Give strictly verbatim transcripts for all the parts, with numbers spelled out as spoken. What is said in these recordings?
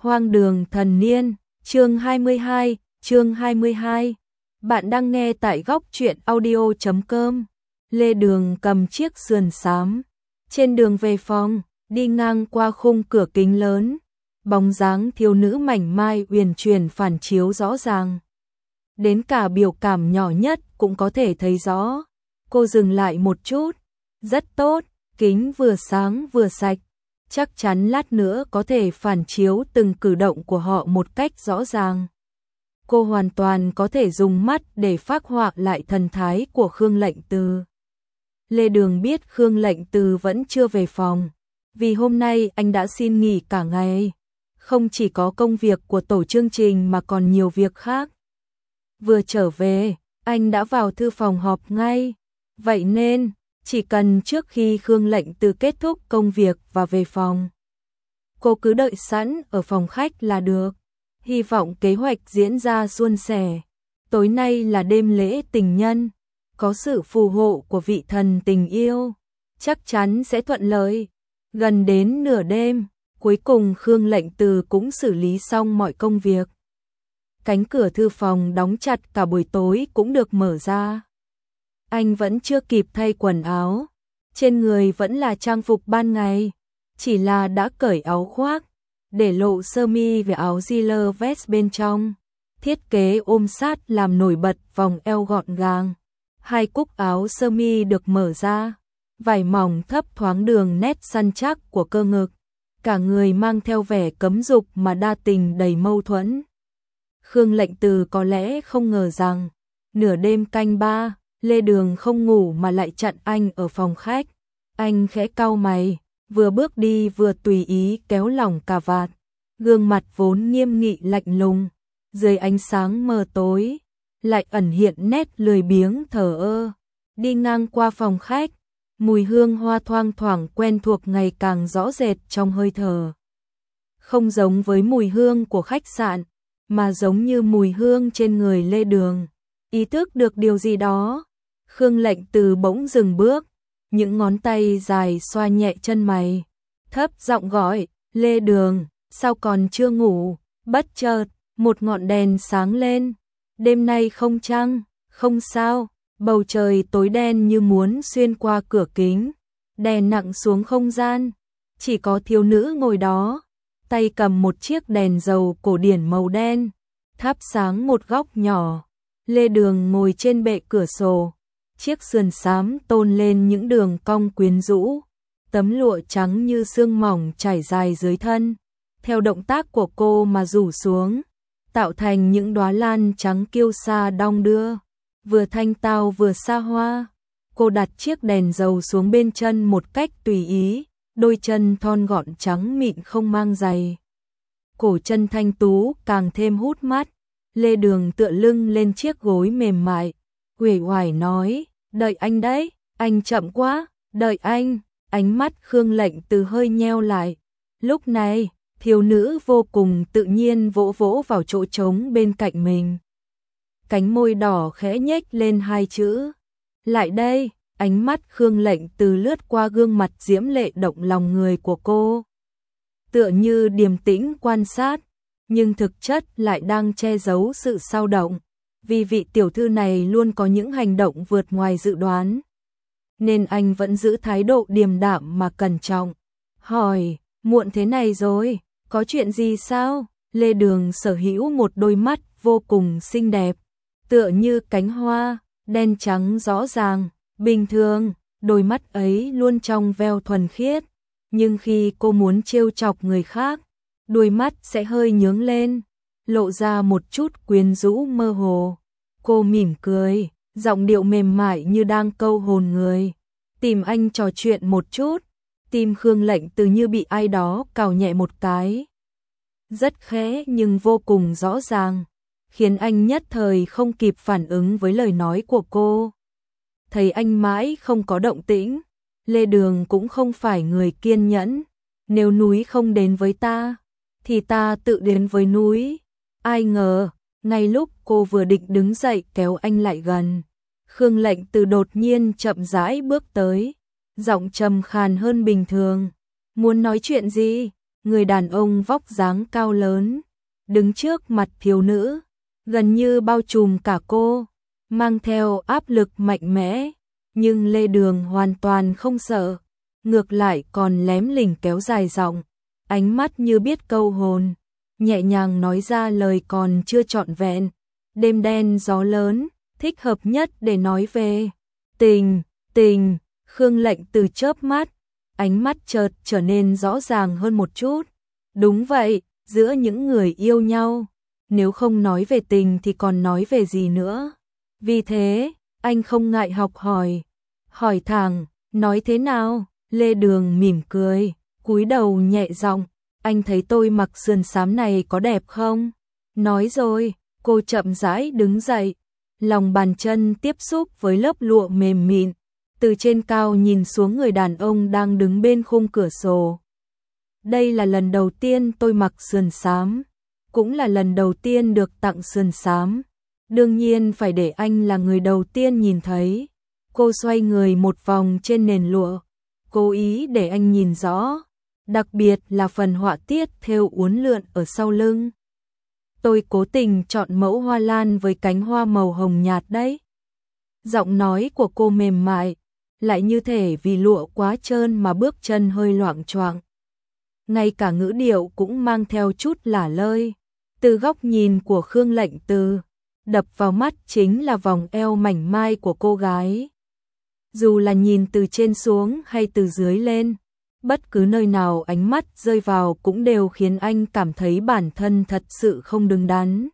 Hoang đường thần niên, chương hai mươi hai, chương hai mươi hai. Bạn đang nghe tại góc truyện audio chấm com. Lê Đường cầm chiếc sườn xám, trên đường về phòng, đi ngang qua khung cửa kính lớn, bóng dáng thiếu nữ mảnh mai uyển chuyển phản chiếu rõ ràng. Đến cả biểu cảm nhỏ nhất cũng có thể thấy rõ. Cô dừng lại một chút, rất tốt, kính vừa sáng vừa sạch. Chắc chắn lát nữa có thể phản chiếu từng cử động của họ một cách rõ ràng. Cô hoàn toàn có thể dùng mắt để phác họa lại thần thái của Khương Lệnh Từ. Lê Đường biết Khương Lệnh Từ vẫn chưa về phòng, vì hôm nay anh đã xin nghỉ cả ngày. Không chỉ có công việc của tổ chương trình mà còn nhiều việc khác. Vừa trở về, anh đã vào thư phòng họp ngay. Vậy nên, chỉ cần trước khi Khương Lệnh Từ kết thúc công việc và về phòng, cô cứ đợi sẵn ở phòng khách là được. Hy vọng kế hoạch diễn ra suôn sẻ. Tối nay là đêm lễ tình nhân, có sự phù hộ của vị thần tình yêu, chắc chắn sẽ thuận lợi. Gần đến nửa đêm, cuối cùng Khương Lệnh Từ cũng xử lý xong mọi công việc. Cánh cửa thư phòng đóng chặt cả buổi tối cũng được mở ra. Anh vẫn chưa kịp thay quần áo, trên người vẫn là trang phục ban ngày, chỉ là đã cởi áo khoác, để lộ sơ mi và áo ziller vest bên trong. Thiết kế ôm sát làm nổi bật vòng eo gọn gàng. Hai cúc áo sơ mi được mở ra, vải mỏng thấp thoáng đường nét săn chắc của cơ ngực. Cả người mang theo vẻ cấm dục mà đa tình đầy mâu thuẫn. Khương Lệnh Từ có lẽ không ngờ rằng, nửa đêm canh ba, Lê Đường không ngủ mà lại chặn anh ở phòng khách. Anh khẽ cau mày, vừa bước đi vừa tùy ý kéo lỏng cà vạt. Gương mặt vốn nghiêm nghị lạnh lùng, dưới ánh sáng mờ tối, lại ẩn hiện nét lười biếng thờ ơ. Đi ngang qua phòng khách, mùi hương hoa thoang thoảng quen thuộc ngày càng rõ rệt trong hơi thở. Không giống với mùi hương của khách sạn, mà giống như mùi hương trên người Lê Đường. Ý thức được điều gì đó, Khương Lệnh Từ bỗng dừng bước, những ngón tay dài xoa nhẹ chân mày, thấp giọng gọi, Lê Đường, sao còn chưa ngủ? Bất chợt, một ngọn đèn sáng lên, đêm nay không trăng, không sao, bầu trời tối đen như muốn xuyên qua cửa kính, đèn nặng xuống không gian, chỉ có thiếu nữ ngồi đó, tay cầm một chiếc đèn dầu cổ điển màu đen, thắp sáng một góc nhỏ. Lê Đường ngồi trên bệ cửa sổ, chiếc sườn xám tôn lên những đường cong quyến rũ, tấm lụa trắng như sương mỏng trải dài dưới thân, theo động tác của cô mà rủ xuống, tạo thành những đóa lan trắng kiêu sa đong đưa, vừa thanh tao vừa xa hoa. Cô đặt chiếc đèn dầu xuống bên chân một cách tùy ý, đôi chân thon gọn trắng mịn không mang giày. Cổ chân thanh tú càng thêm hút mắt. Lê Đường tựa lưng lên chiếc gối mềm mại, uể oải nói, đợi anh đấy, anh chậm quá, đợi anh. Ánh mắt Khương Lệnh Từ hơi nheo lại. Lúc này, thiếu nữ vô cùng tự nhiên vỗ vỗ vào chỗ trống bên cạnh mình. Cánh môi đỏ khẽ nhếch lên hai chữ, lại đây. Ánh mắt Khương Lệnh Từ lướt qua gương mặt diễm lệ động lòng người của cô, tựa như điềm tĩnh quan sát, nhưng thực chất lại đang che giấu sự xao động, vì vị tiểu thư này luôn có những hành động vượt ngoài dự đoán. Nên anh vẫn giữ thái độ điềm đạm mà cẩn trọng. Hỏi, muộn thế này rồi, có chuyện gì sao? Lê Đường sở hữu một đôi mắt vô cùng xinh đẹp, tựa như cánh hoa, đen trắng rõ ràng. Bình thường, đôi mắt ấy luôn trong veo thuần khiết, nhưng khi cô muốn trêu chọc người khác, đôi mắt sẽ hơi nhướng lên, lộ ra một chút quyến rũ mơ hồ. Cô mỉm cười, giọng điệu mềm mại như đang câu hồn người. Tìm anh trò chuyện một chút. Tim Khương Lệnh Từ như bị ai đó cào nhẹ một cái. Rất khẽ nhưng vô cùng rõ ràng, khiến anh nhất thời không kịp phản ứng với lời nói của cô. Thấy anh mãi không có động tĩnh, Lê Đường cũng không phải người kiên nhẫn. Nếu núi không đến với ta, thì ta tự đến với núi. Ai ngờ, ngay lúc cô vừa định đứng dậy kéo anh lại gần, Khương Lệnh Từ đột nhiên chậm rãi bước tới, giọng trầm khàn hơn bình thường. Muốn nói chuyện gì? người đàn ông vóc dáng cao lớn, đứng trước mặt thiếu nữ, gần như bao trùm cả cô, mang theo áp lực mạnh mẽ, nhưng Lê Đường hoàn toàn không sợ, ngược lại còn lém lỉnh kéo dài giọng, ánh mắt như biết câu hồn, nhẹ nhàng nói ra lời còn chưa trọn vẹn, đêm đen gió lớn, thích hợp nhất để nói về tình, tình, Khương Lệnh Từ chớp mắt, ánh mắt chợt trở nên rõ ràng hơn một chút. Đúng vậy, giữa những người yêu nhau, nếu không nói về tình thì còn nói về gì nữa. Vì thế, anh không ngại học hỏi, hỏi thẳng, nói thế nào? Lê Đường mỉm cười, cúi đầu nhẹ giọng, anh thấy tôi mặc sườn xám này có đẹp không? Nói rồi, cô chậm rãi đứng dậy, lòng bàn chân tiếp xúc với lớp lụa mềm mịn, từ trên cao nhìn xuống người đàn ông đang đứng bên khung cửa sổ. Đây là lần đầu tiên tôi mặc sườn xám, cũng là lần đầu tiên được tặng sườn xám. Đương nhiên phải để anh là người đầu tiên nhìn thấy. Cô xoay người một vòng trên nền lụa, cố ý để anh nhìn rõ, đặc biệt là phần họa tiết thêu uốn lượn ở sau lưng. Tôi cố tình chọn mẫu hoa lan với cánh hoa màu hồng nhạt đấy. Giọng nói của cô mềm mại, lại như thể vì lụa quá trơn mà bước chân hơi loạng choạng. Ngay cả ngữ điệu cũng mang theo chút lả lơi. Từ góc nhìn của Khương Lệnh Từ, đập vào mắt chính là vòng eo mảnh mai của cô gái. Dù là nhìn từ trên xuống hay từ dưới lên, bất cứ nơi nào ánh mắt rơi vào cũng đều khiến anh cảm thấy bản thân thật sự không đứng đắn.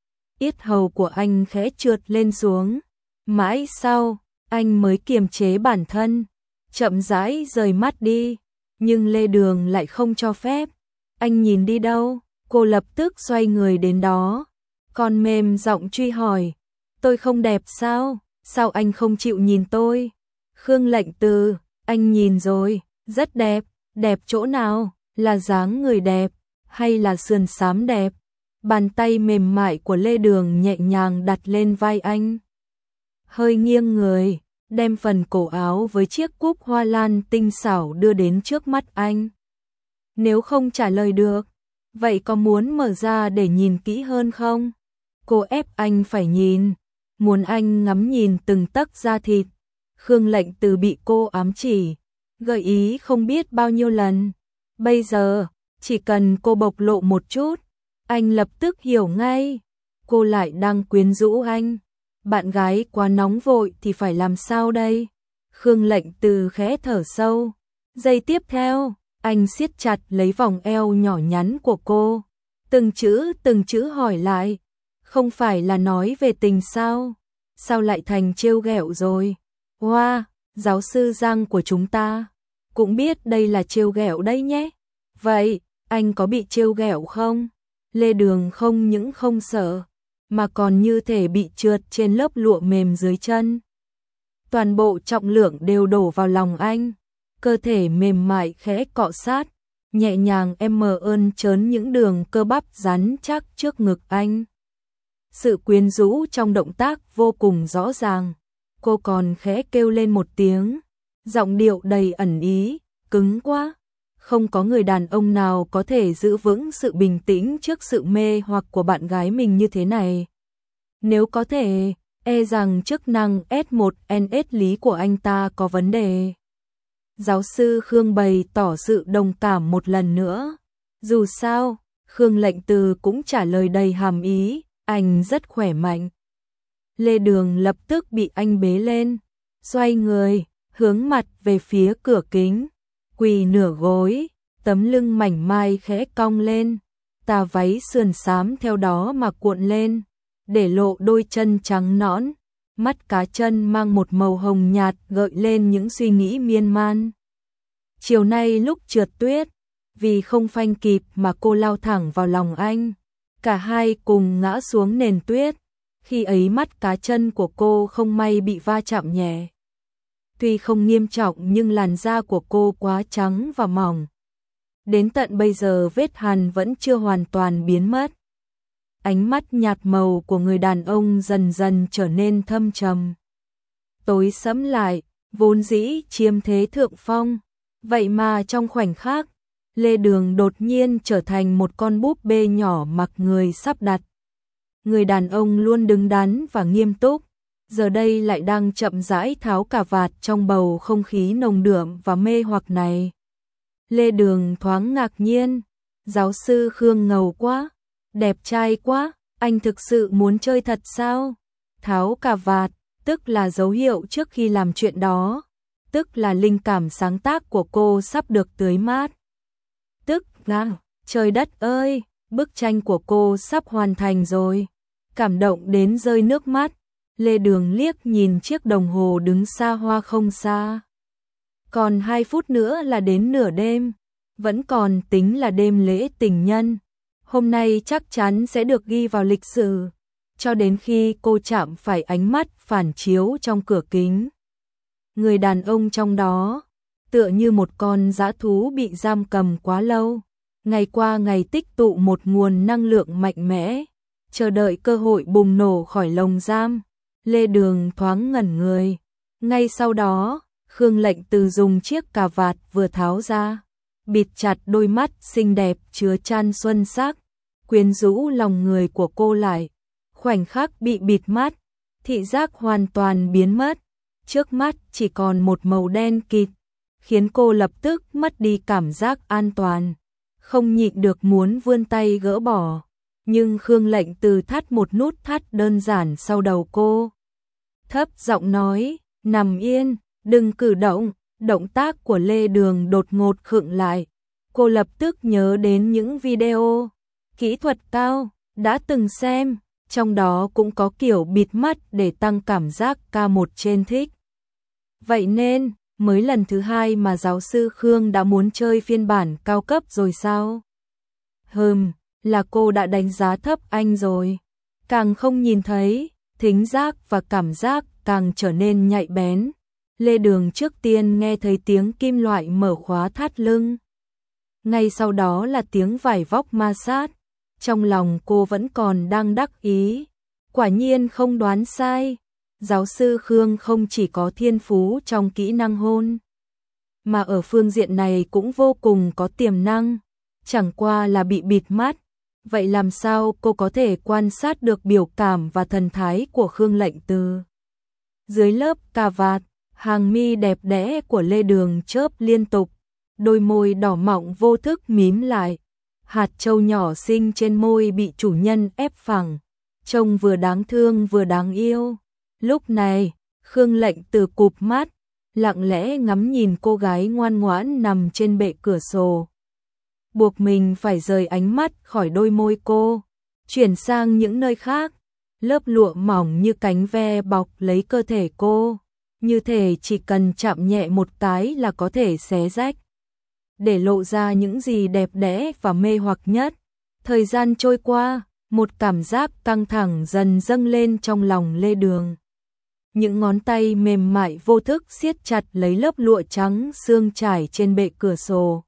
Yết hầu của anh khẽ trượt lên xuống, mãi sau, anh mới kiềm chế bản thân, chậm rãi rời mắt đi, nhưng Lê Đường lại không cho phép. Anh nhìn đi đâu? Cô lập tức xoay người đến đó, còn mềm giọng truy hỏi, tôi không đẹp sao? Sao anh không chịu nhìn tôi? Khương Lệnh Từ, anh nhìn rồi, rất đẹp, đẹp chỗ nào? Là dáng người đẹp, hay là sườn xám đẹp? Bàn tay mềm mại của Lê Đường nhẹ nhàng đặt lên vai anh. Hơi nghiêng người, đem phần cổ áo với chiếc cúc hoa lan tinh xảo đưa đến trước mắt anh. Nếu không trả lời được, vậy có muốn mở ra để nhìn kỹ hơn không? Cô ép anh phải nhìn, muốn anh ngắm nhìn từng tấc da thịt. Khương Lệnh Từ bị cô ám chỉ, gợi ý không biết bao nhiêu lần. Bây giờ, chỉ cần cô bộc lộ một chút, anh lập tức hiểu ngay. Cô lại đang quyến rũ anh. Bạn gái quá nóng vội thì phải làm sao đây? Khương Lệnh Từ khẽ thở sâu. Giây tiếp theo, anh siết chặt lấy vòng eo nhỏ nhắn của cô. Từng chữ từng chữ hỏi lại. Không phải là nói về tình sao? Sao lại thành trêu ghẹo rồi? Hoa, wow, giáo sư Giang của chúng ta cũng biết đây là trêu ghẹo đấy nhé. Vậy, anh có bị trêu ghẹo không? Lê Đường không những không sợ, mà còn như thể bị trượt trên lớp lụa mềm dưới chân. Toàn bộ trọng lượng đều đổ vào lòng anh, cơ thể mềm mại khẽ cọ sát, nhẹ nhàng em mờ ơn trớn những đường cơ bắp rắn chắc trước ngực anh. Sự quyến rũ trong động tác vô cùng rõ ràng. Cô còn khẽ kêu lên một tiếng, giọng điệu đầy ẩn ý, cứng quá. Không có người đàn ông nào có thể giữ vững sự bình tĩnh trước sự mê hoặc của bạn gái mình như thế này. Nếu có thể, e rằng chức năng S một N S lý của anh ta có vấn đề. Giáo sư Khương bày tỏ sự đồng cảm một lần nữa. Dù sao, Khương Lệnh Từ cũng trả lời đầy hàm ý, anh rất khỏe mạnh. Lê Đường lập tức bị anh bế lên, xoay người, hướng mặt về phía cửa kính, quỳ nửa gối, tấm lưng mảnh mai khẽ cong lên, tà váy sườn xám theo đó mà cuộn lên, để lộ đôi chân trắng nõn, mắt cá chân mang một màu hồng nhạt gợi lên những suy nghĩ miên man. Chiều nay lúc trượt tuyết, vì không phanh kịp mà cô lao thẳng vào lòng anh, cả hai cùng ngã xuống nền tuyết. Khi ấy mắt cá chân của cô không may bị va chạm nhẹ. Tuy không nghiêm trọng nhưng làn da của cô quá trắng và mỏng. Đến tận bây giờ vết hằn vẫn chưa hoàn toàn biến mất. Ánh mắt nhạt màu của người đàn ông dần dần trở nên thâm trầm. Tối sẫm lại, vốn dĩ chiếm thế thượng phong. Vậy mà trong khoảnh khắc, Lê Đường đột nhiên trở thành một con búp bê nhỏ mặc người sắp đặt. Người đàn ông luôn đứng đắn và nghiêm túc, giờ đây lại đang chậm rãi tháo cà vạt trong bầu không khí nồng đượm và mê hoặc này. Lê Đường thoáng ngạc nhiên, giáo sư Khương ngầu quá, đẹp trai quá, anh thực sự muốn chơi thật sao? Tháo cà vạt, tức là dấu hiệu trước khi làm chuyện đó, tức là linh cảm sáng tác của cô sắp được tưới mát. Tức là, trời đất ơi, bức tranh của cô sắp hoàn thành rồi. Cảm động đến rơi nước mắt, Lê Đường liếc nhìn chiếc đồng hồ đứng xa hoa không xa. Còn hai phút nữa là đến nửa đêm, vẫn còn tính là đêm lễ tình nhân. Hôm nay chắc chắn sẽ được ghi vào lịch sử, cho đến khi cô chạm phải ánh mắt phản chiếu trong cửa kính. Người đàn ông trong đó, tựa như một con dã thú bị giam cầm quá lâu, ngày qua ngày tích tụ một nguồn năng lượng mạnh mẽ, chờ đợi cơ hội bùng nổ khỏi lồng giam. Lê Đường thoáng ngẩn người. Ngay sau đó, Khương Lệnh Từ dùng chiếc cà vạt vừa tháo ra, bịt chặt đôi mắt xinh đẹp chứa chan xuân sắc, quyến rũ lòng người của cô lại. Khoảnh khắc bị bịt mắt, thị giác hoàn toàn biến mất, trước mắt chỉ còn một màu đen kịt, khiến cô lập tức mất đi cảm giác an toàn, không nhịn được muốn vươn tay gỡ bỏ. Nhưng Khương Lệnh Từ thắt một nút thắt đơn giản sau đầu cô. Thấp giọng nói, nằm yên, đừng cử động. Động tác của Lê Đường đột ngột khựng lại. Cô lập tức nhớ đến những video kỹ thuật cao đã từng xem, trong đó cũng có kiểu bịt mắt để tăng cảm giác ca một trên thích. Vậy nên, mới lần thứ hai mà giáo sư Khương đã muốn chơi phiên bản cao cấp rồi sao? Hừm, là cô đã đánh giá thấp anh rồi. Càng không nhìn thấy, thính giác và cảm giác càng trở nên nhạy bén. Lê Đường trước tiên nghe thấy tiếng kim loại mở khóa thắt lưng. Ngay sau đó là tiếng vải vóc ma sát. Trong lòng cô vẫn còn đang đắc ý. Quả nhiên không đoán sai. Giáo sư Khương không chỉ có thiên phú trong kỹ năng hôn, mà ở phương diện này cũng vô cùng có tiềm năng. Chẳng qua là bị bịt mắt. Vậy làm sao cô có thể quan sát được biểu cảm và thần thái của Khương Lệnh Từ? Dưới lớp cà vạt, hàng mi đẹp đẽ của Lê Đường chớp liên tục, đôi môi đỏ mọng vô thức mím lại. Hạt châu nhỏ xinh trên môi bị chủ nhân ép phẳng, trông vừa đáng thương vừa đáng yêu. Lúc này, Khương Lệnh Từ cụp mắt, lặng lẽ ngắm nhìn cô gái ngoan ngoãn nằm trên bệ cửa sổ. Buộc mình phải rời ánh mắt khỏi đôi môi cô, chuyển sang những nơi khác. Lớp lụa mỏng như cánh ve bọc lấy cơ thể cô, như thể chỉ cần chạm nhẹ một cái là có thể xé rách, để lộ ra những gì đẹp đẽ và mê hoặc nhất. Thời gian trôi qua, một cảm giác căng thẳng dần dâng lên trong lòng Lê Đường. Những ngón tay mềm mại vô thức siết chặt lấy lớp lụa trắng sương trải trên bệ cửa sổ.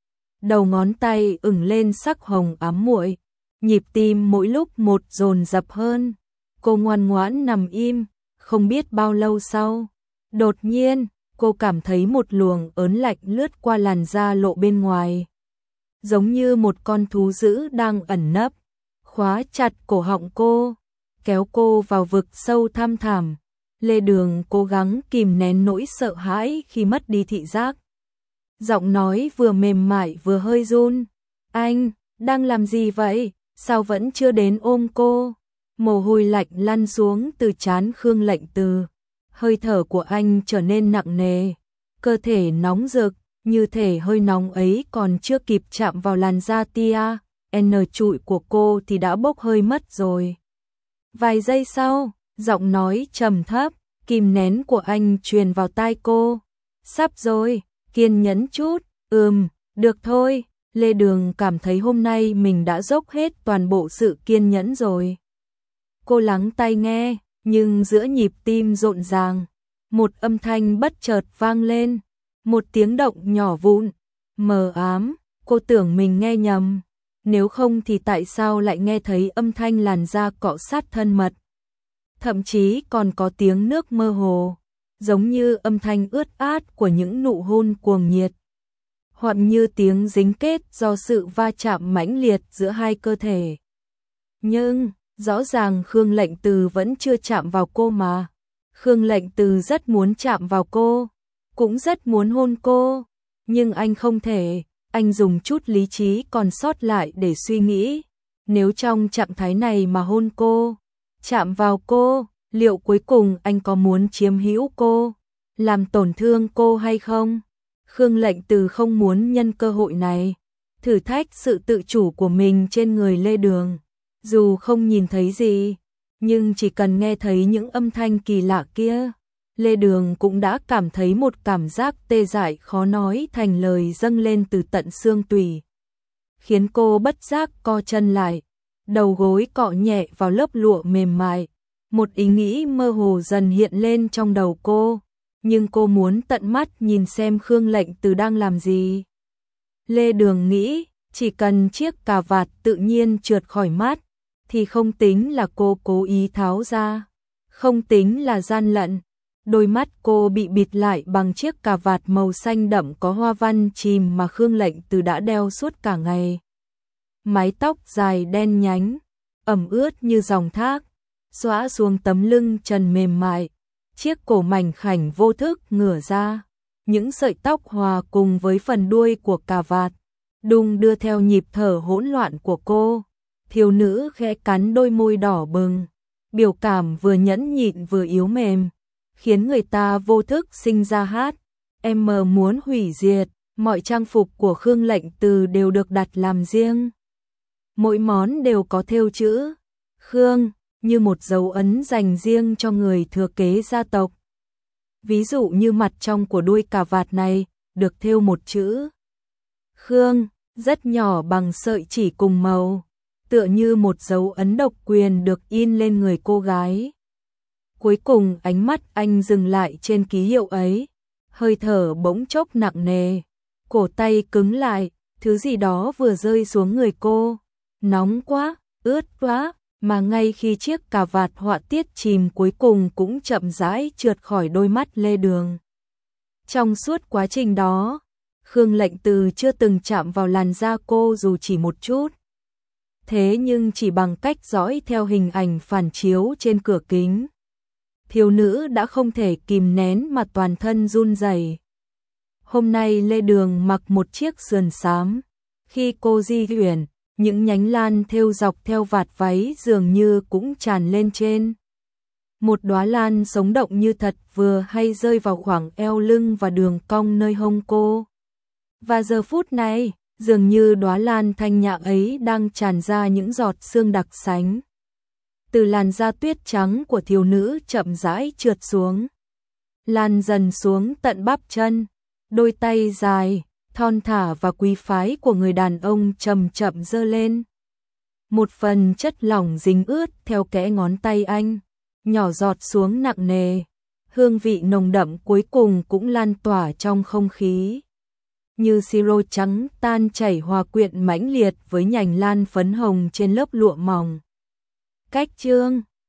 Đầu ngón tay ửng lên sắc hồng ám muội, nhịp tim mỗi lúc một dồn dập hơn. Cô ngoan ngoãn nằm im, không biết bao lâu sau, đột nhiên, cô cảm thấy một luồng ớn lạnh lướt qua làn da lộ bên ngoài. Giống như một con thú dữ đang ẩn nấp, khóa chặt cổ họng cô, kéo cô vào vực sâu thăm thẳm. Lê Đường cố gắng kìm nén nỗi sợ hãi khi mất đi thị giác. Giọng nói vừa mềm mại vừa hơi run. Anh, đang làm gì vậy? Sao vẫn chưa đến ôm cô? Mồ hôi lạnh lăn xuống từ trán Khương Lệnh Từ. Hơi thở của anh trở nên nặng nề. Cơ thể nóng rực, như thể hơi nóng ấy còn chưa kịp chạm vào làn da tia N trụi của cô thì đã bốc hơi mất rồi. Vài giây sau, giọng nói trầm thấp, kìm nén của anh truyền vào tai cô. Sắp rồi, kiên nhẫn chút. Ừm, được thôi. Lê Đường cảm thấy hôm nay mình đã dốc hết toàn bộ sự kiên nhẫn rồi. Cô lắng tai nghe, nhưng giữa nhịp tim rộn ràng, một âm thanh bất chợt vang lên, một tiếng động nhỏ vụn, mờ ám. Cô tưởng mình nghe nhầm, nếu không thì tại sao lại nghe thấy âm thanh làn da cọ sát thân mật. Thậm chí còn có tiếng nước mơ hồ, giống như âm thanh ướt át của những nụ hôn cuồng nhiệt. hoặc như tiếng dính kết do sự va chạm mãnh liệt giữa hai cơ thể. Nhưng, rõ ràng Khương Lệnh Từ vẫn chưa chạm vào cô mà. Khương Lệnh Từ rất muốn chạm vào cô, cũng rất muốn hôn cô, nhưng anh không thể, anh dùng chút lý trí còn sót lại để suy nghĩ. Nếu trong trạng thái này mà hôn cô, chạm vào cô, liệu cuối cùng anh có muốn chiếm hữu cô, làm tổn thương cô hay không? Khương Lệnh Từ không muốn nhân cơ hội này thử thách sự tự chủ của mình trên người Lê Đường. Dù không nhìn thấy gì, nhưng chỉ cần nghe thấy những âm thanh kỳ lạ kia, Lê Đường cũng đã cảm thấy một cảm giác tê dại khó nói thành lời dâng lên từ tận xương tủy, khiến cô bất giác co chân lại, đầu gối cọ nhẹ vào lớp lụa mềm mại. Một ý nghĩ mơ hồ dần hiện lên trong đầu cô, nhưng cô muốn tận mắt nhìn xem Khương Lệnh Từ đang làm gì. Lê Đường nghĩ, chỉ cần chiếc cà vạt tự nhiên trượt khỏi mắt, thì không tính là cô cố ý tháo ra, không tính là gian lận. Đôi mắt cô bị bịt lại bằng chiếc cà vạt màu xanh đậm có hoa văn chìm mà Khương Lệnh Từ đã đeo suốt cả ngày. Mái tóc dài đen nhánh, ẩm ướt như dòng thác, xõa xuống tấm lưng trần mềm mại, chiếc cổ mảnh khảnh vô thức ngửa ra, những sợi tóc hòa cùng với phần đuôi của cà vạt, đung đưa theo nhịp thở hỗn loạn của cô. Thiếu nữ khẽ cắn đôi môi đỏ bừng, biểu cảm vừa nhẫn nhịn vừa yếu mềm, khiến người ta vô thức sinh ra hát. Em mờ muốn hủy diệt, mọi trang phục của Khương Lệnh Từ đều được đặt làm riêng. Mỗi món đều có thêu chữ Khương, như một dấu ấn dành riêng cho người thừa kế gia tộc. Ví dụ như mặt trong của đuôi cà vạt này, được thêu một chữ Khương, rất nhỏ bằng sợi chỉ cùng màu, tựa như một dấu ấn độc quyền được in lên người cô gái. Cuối cùng ánh mắt anh dừng lại trên ký hiệu ấy, hơi thở bỗng chốc nặng nề, cổ tay cứng lại, thứ gì đó vừa rơi xuống người cô, nóng quá, ướt quá, mà ngay khi chiếc cà vạt họa tiết chìm cuối cùng cũng chậm rãi trượt khỏi đôi mắt Lê Đường. Trong suốt quá trình đó, Khương Lệnh Từ chưa từng chạm vào làn da cô dù chỉ một chút. Thế nhưng chỉ bằng cách dõi theo hình ảnh phản chiếu trên cửa kính, thiếu nữ đã không thể kìm nén mà toàn thân run rẩy. Hôm nay Lê Đường mặc một chiếc sườn xám, khi cô di chuyển, những nhánh lan thêu dọc theo vạt váy dường như cũng tràn lên trên. Một đóa lan sống động như thật vừa hay rơi vào khoảng eo lưng và đường cong nơi hông cô. Và giờ phút này, dường như đóa lan thanh nhã ấy đang tràn ra những giọt sương đặc sánh. Từ làn da tuyết trắng của thiếu nữ chậm rãi trượt xuống, lan dần xuống tận bắp chân, đôi tay dài, thon thả và quý phái của người đàn ông chậm chậm giơ lên. Một phần chất lỏng dính ướt theo kẽ ngón tay anh, nhỏ giọt xuống nặng nề, hương vị nồng đậm cuối cùng cũng lan tỏa trong không khí. Như siro trắng tan chảy hòa quyện mãnh liệt với nhành lan phấn hồng trên lớp lụa mỏng. Cách chương